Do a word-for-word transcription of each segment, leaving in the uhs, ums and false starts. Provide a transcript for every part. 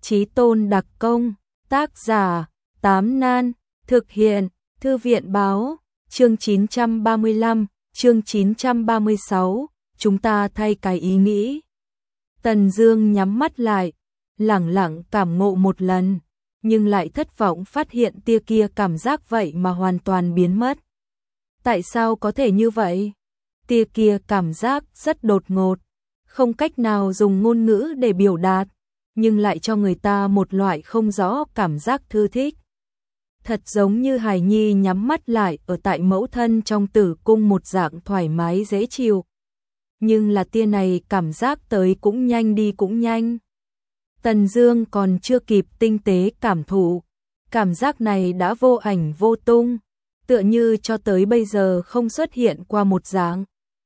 Chí Tôn đặc công, tác giả, Tám Nan, thực hiện, Thư viện báo, chương chín trăm ba mươi lăm, chương chín trăm ba mươi sáu, chúng ta thay cái ý nghĩ. Tần Dương nhắm mắt lại, lẳng lặng cảm ngộ một lần, nhưng lại thất vọng phát hiện tia kia cảm giác vậy mà hoàn toàn biến mất. Tại sao có thể như vậy? Tia kia cảm giác rất đột ngột, không cách nào dùng ngôn ngữ để biểu đạt, nhưng lại cho người ta một loại không rõ cảm giác thư thích. Thật giống như hài nhi nhắm mắt lại ở tại mẫu thân trong tử cung một dạng thoải mái dễ chịu. Nhưng là tia này cảm giác tới cũng nhanh đi cũng nhanh. Tần Dương còn chưa kịp tinh tế cảm thụ, cảm giác này đã vô ảnh vô tung, tựa như cho tới bây giờ không xuất hiện qua một dạng.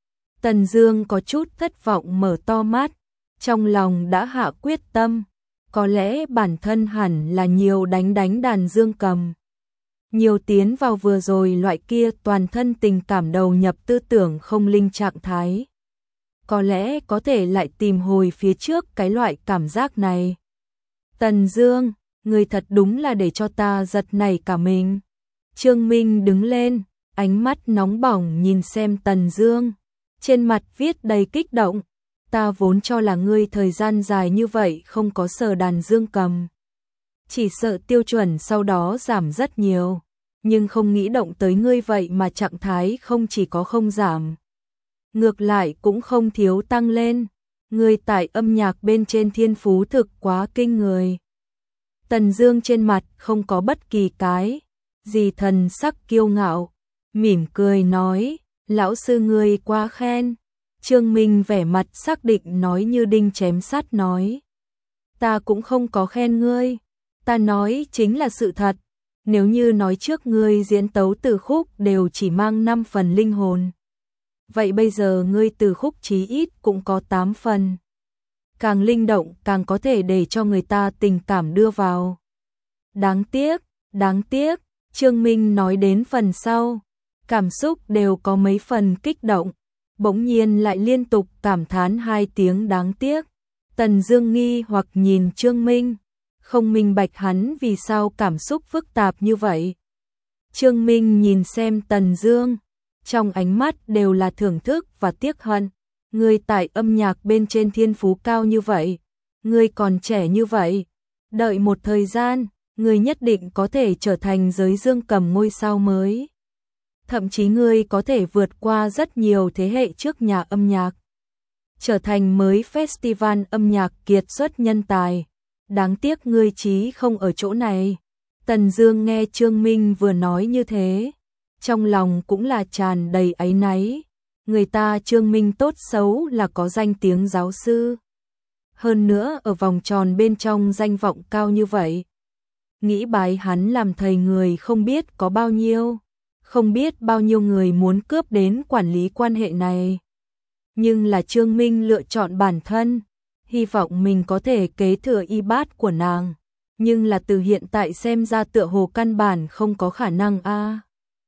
Tần Dương có chút thất vọng mở to mắt, trong lòng đã hạ quyết tâm, có lẽ bản thân hẳn là nhiều đánh đánh đàn dương cầm. Nhiều tiến vào vừa rồi loại kia toàn thân tình cảm đầu nhập tư tưởng không linh trạng thái. Có lẽ có thể lại tìm hồi phía trước cái loại cảm giác này. Tần Dương, người thật đúng là để cho ta giật nảy cả mình. Trương Minh đứng lên, ánh mắt nóng bỏng nhìn xem Tần Dương, trên mặt viết đầy kích động. Ta vốn cho là ngươi thời gian dài như vậy không có sờ đàn dương cầm, chỉ sợ tiêu chuẩn sau đó giảm rất nhiều, nhưng không nghĩ động tới ngươi vậy mà trạng thái không chỉ có không giảm, ngược lại cũng không thiếu tăng lên. Ngươi tại âm nhạc bên trên thiên phú thực quá kinh người. Tần Dương trên mặt không có bất kỳ cái gì thần sắc kiêu ngạo, mỉm cười nói, lão sư ngươi quá khen. Trương Minh vẻ mặt xác định nói như đinh chém sắt nói, ta cũng không có khen ngươi, ta nói chính là sự thật. Nếu như nói trước ngươi diễn tấu từ khúc đều chỉ mang năm phần linh hồn, vậy bây giờ ngươi từ khúc chí ít cũng có tám phần. Càng linh động càng có thể để cho người ta tình cảm đưa vào. Đáng tiếc, đáng tiếc, Trương Minh nói đến phần sau, cảm xúc đều có mấy phần kích động, bỗng nhiên lại liên tục cảm thán hai tiếng đáng tiếc. Tần Dương nghi hoặc nhìn Trương Minh, không minh bạch hắn vì sao cảm xúc phức tạp như vậy. Trương Minh nhìn xem Tần Dương, trong ánh mắt đều là thưởng thức và tiếc hận. Ngươi tại âm nhạc bên trên thiên phú cao như vậy, ngươi còn trẻ như vậy, đợi một thời gian, ngươi nhất định có thể trở thành giới dương cầm ngôi sao mới. Thậm chí ngươi có thể vượt qua rất nhiều thế hệ trước nhà âm nhạc, trở thành mới festival âm nhạc kiệt xuất nhân tài. Đáng tiếc ngươi chí không ở chỗ này. Tần Dương nghe Trương Minh vừa nói như thế, trong lòng cũng là tràn đầy áy náy. Người ta Trương Minh tốt xấu là có danh tiếng giáo sư, hơn nữa ở vòng tròn bên trong danh vọng cao như vậy, nghĩ bái hắn làm thầy người không biết có bao nhiêu, không biết bao nhiêu người muốn cướp đến quản lý quan hệ này. Nhưng là Trương Minh lựa chọn bản thân, hy vọng mình có thể kế thừa y bát của nàng, nhưng là từ hiện tại xem ra tựa hồ căn bản không có khả năng a. À.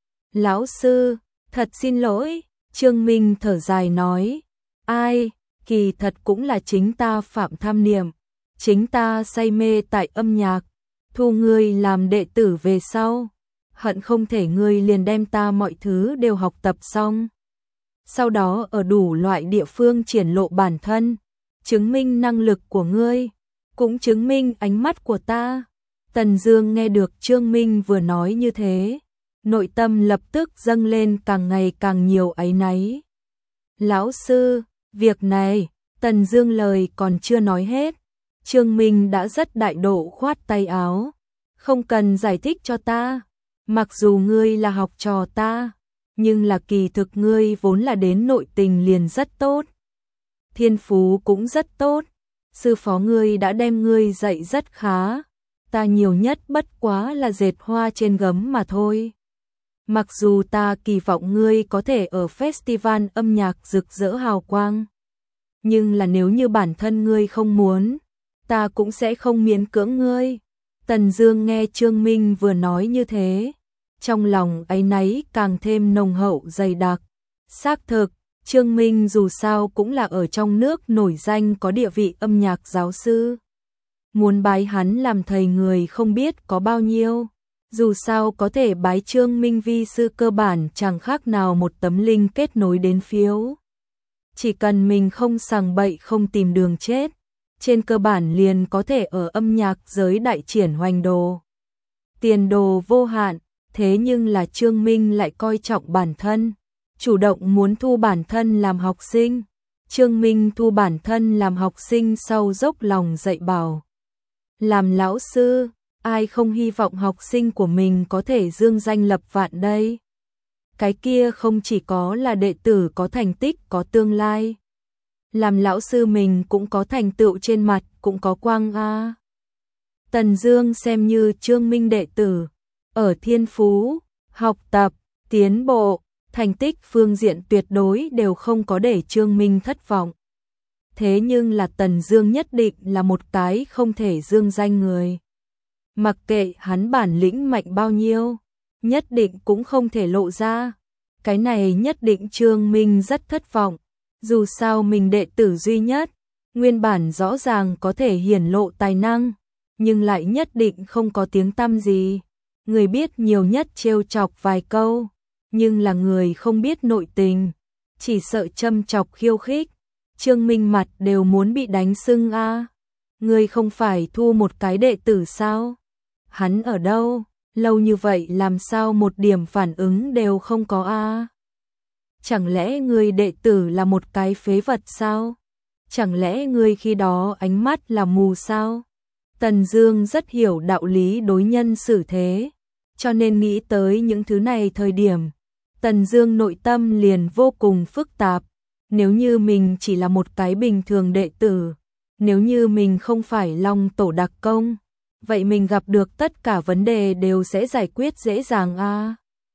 Lão sư, thật xin lỗi. Trương Minh thở dài nói, ai, kỳ thật cũng là chính ta phạm tham niệm, chính ta say mê tại âm nhạc, thu ngươi làm đệ tử về sau, hận không thể ngươi liền đem ta mọi thứ đều học tập xong. Sau đó ở đủ loại địa phương triển lộ bản thân, chứng minh năng lực của ngươi, cũng chứng minh ánh mắt của ta. Tần Dương nghe được Trương Minh vừa nói như thế, nội tâm lập tức dâng lên càng ngày càng nhiều áy náy. Lão sư, việc này, Tần Dương lời còn chưa nói hết, Trương Minh đã rất đại độ khoát tay áo, không cần giải thích cho ta, mặc dù ngươi là học trò ta, nhưng là kỳ thực ngươi vốn là đến nội tình liền rất tốt, thiên phú cũng rất tốt, sư phó ngươi đã đem ngươi dạy rất khá, ta nhiều nhất bất quá là dệt hoa trên gấm mà thôi. Mặc dù ta kỳ vọng ngươi có thể ở festival âm nhạc rực rỡ hào quang, nhưng là nếu như bản thân ngươi không muốn, ta cũng sẽ không miễn cưỡng ngươi. Tần Dương nghe Trương Minh vừa nói như thế, trong lòng áy náy càng thêm nồng hậu dày đặc. Xác thực, Trương Minh dù sao cũng là ở trong nước nổi danh có địa vị âm nhạc giáo sư. muốn bái hắn làm thầy người không biết có bao nhiêu. Dù sao có thể bái Trương Minh vi sư cơ bản chẳng khác nào một tấm linh kết nối đến phiếu. Chỉ cần mình không sằng bậy không tìm đường chết, trên cơ bản liền có thể ở âm nhạc giới đại triển hoành đồ. Tiền đồ vô hạn, thế nhưng là Trương Minh lại coi trọng bản thân, chủ động muốn thu bản thân làm học sinh. Trương Minh thu bản thân làm học sinh sau dốc lòng dạy bảo. Làm lão sư, ai không hy vọng học sinh của mình có thể dương danh lập vạn đây. Cái kia không chỉ có là đệ tử có thành tích có tương lai. Làm lão sư mình cũng có thành tựu trên mặt, cũng có quang a. Tần Dương xem như Trương Minh đệ tử, ở thiên phú, học tập, tiến bộ, thành tích phương diện tuyệt đối đều không có để Trương Minh thất vọng. Thế nhưng là Tần Dương nhất định là một cái không thể dương danh người. Mặc kệ hắn bản lĩnh mạnh bao nhiêu, nhất định cũng không thể lộ ra. Cái này nhất định Trương Minh rất thất vọng. Dù sao mình đệ tử duy nhất, nguyên bản rõ ràng có thể hiển lộ tài năng, nhưng lại nhất định không có tiếng tăm gì. Người biết nhiều nhất trêu chọc vài câu, nhưng là người không biết nội tình, chỉ sợ châm chọc khiêu khích. Trương Minh mặt đều muốn bị đánh sưng a. À. Người không phải thu một cái đệ tử sao? Hắn ở đâu? Lâu như vậy làm sao một điểm phản ứng đều không có a? À? Chẳng lẽ người đệ tử là một cái phế vật sao? Chẳng lẽ người khi đó ánh mắt là mù sao? Tần Dương rất hiểu đạo lý đối nhân xử thế, cho nên nghĩ tới những thứ này thời điểm, Tần Dương nội tâm liền vô cùng phức tạp. Nếu như mình chỉ là một cái bình thường đệ tử, nếu như mình không phải Long tổ đặc công, vậy mình gặp được tất cả vấn đề đều sẽ giải quyết dễ dàng a. À.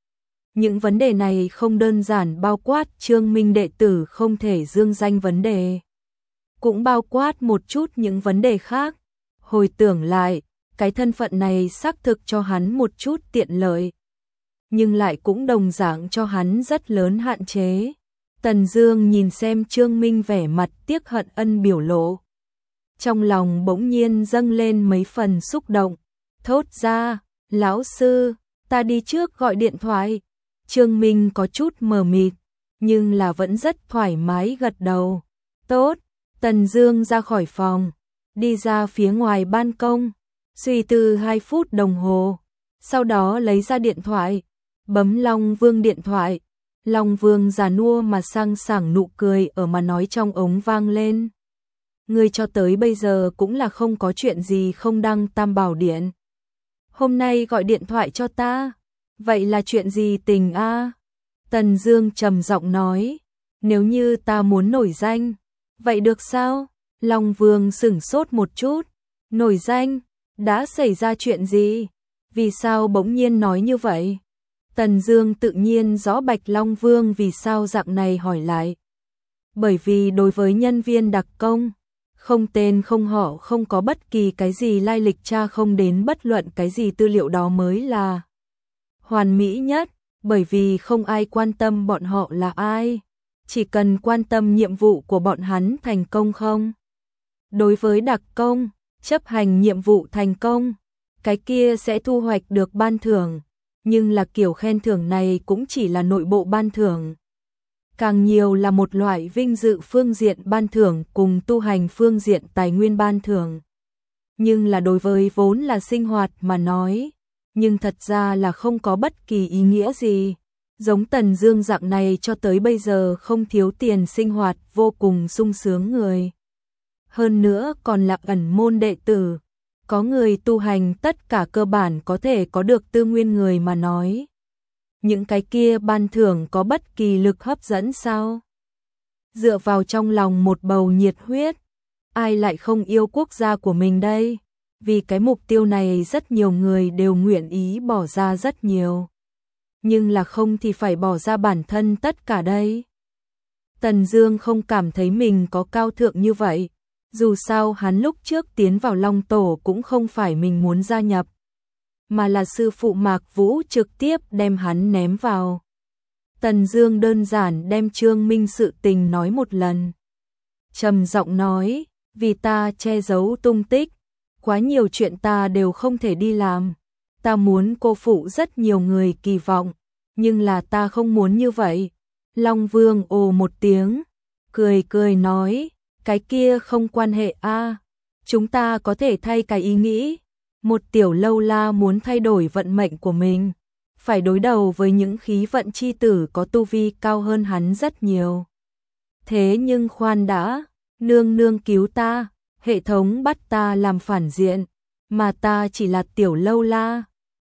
Những vấn đề này không đơn giản bao quát Trương Minh đệ tử không thể dương danh vấn đề, cũng bao quát một chút những vấn đề khác. Hồi tưởng lại, cái thân phận này xác thực cho hắn một chút tiện lợi, nhưng lại cũng đồng dạng cho hắn rất lớn hạn chế. Tần Dương nhìn xem Trương Minh vẻ mặt tiếc hận ân biểu lộ, trong lòng bỗng nhiên dâng lên mấy phần xúc động, thốt ra, lão sư, ta đi trước gọi điện thoại. Trương Minh có chút mờ mịt, nhưng là vẫn rất thoải mái gật đầu. Tốt, Tần Dương ra khỏi phòng, đi ra phía ngoài ban công, suy tư hai phút đồng hồ, sau đó lấy ra điện thoại, bấm Long Vương điện thoại. Long Vương già nua mà sang sảng nụ cười ở mà nói trong ống vang lên. Ngươi cho tới bây giờ cũng là không có chuyện gì không đăng Tam Bảo Điện. Hôm nay gọi điện thoại cho ta, vậy là chuyện gì tình a? À? Tần Dương trầm giọng nói, nếu như ta muốn nổi danh, vậy được sao? Long Vương sững sốt một chút, nổi danh, đã xảy ra chuyện gì? Vì sao bỗng nhiên nói như vậy? Tần Dương tự nhiên rõ Bạch Long Vương vì sao dạng này hỏi lại. Bởi vì đối với nhân viên đặc công, không tên không họ không có bất kỳ cái gì lai lịch tra không đến bất luận cái gì tư liệu đó mới là hoàn mỹ nhất, bởi vì không ai quan tâm bọn họ là ai, chỉ cần quan tâm nhiệm vụ của bọn hắn thành công không. Đối với đặc công, chấp hành nhiệm vụ thành công, cái kia sẽ thu hoạch được ban thưởng, nhưng là kiểu khen thưởng này cũng chỉ là nội bộ ban thưởng. Càng nhiều là một loại vinh dự phương diện ban thưởng cùng tu hành phương diện tài nguyên ban thưởng. Nhưng là đối với vốn là sinh hoạt mà nói, nhưng thật ra là không có bất kỳ ý nghĩa gì. Giống Tần Dương dạng này cho tới bây giờ không thiếu tiền sinh hoạt vô cùng sung sướng người. Hơn nữa còn là ẩn môn đệ tử, có người tu hành tất cả cơ bản có thể có được tư nguyên người mà nói. Những cái kia ban thưởng có bất kỳ lực hấp dẫn sao? Dựa vào trong lòng một bầu nhiệt huyết, ai lại không yêu quốc gia của mình đây? Vì cái mục tiêu này rất nhiều người đều nguyện ý bỏ ra rất nhiều. Nhưng là không thì phải bỏ ra bản thân tất cả đây. Tần Dương không cảm thấy mình có cao thượng như vậy. Dù sao hắn lúc trước tiến vào Long Tổ cũng không phải mình muốn gia nhập, mà là sư phụ Mạc Vũ trực tiếp đem hắn ném vào. Tần Dương đơn giản đem Trương Minh sự tình nói một lần. Trầm giọng nói, vì ta che giấu tung tích quá nhiều chuyện ta đều không thể đi làm. Ta muốn cô phụ rất nhiều người kỳ vọng, nhưng là ta không muốn như vậy. Long Vương ồ một tiếng, cười cười nói, cái kia không quan hệ a, chúng ta có thể thay cái ý nghĩ. Một tiểu lâu la muốn thay đổi vận mệnh của mình, phải đối đầu với những khí vận chi tử có tu vi cao hơn hắn rất nhiều. Thế nhưng khoan đã, nương nương cứu ta, hệ thống bắt ta làm phản diện, mà ta chỉ là tiểu lâu la.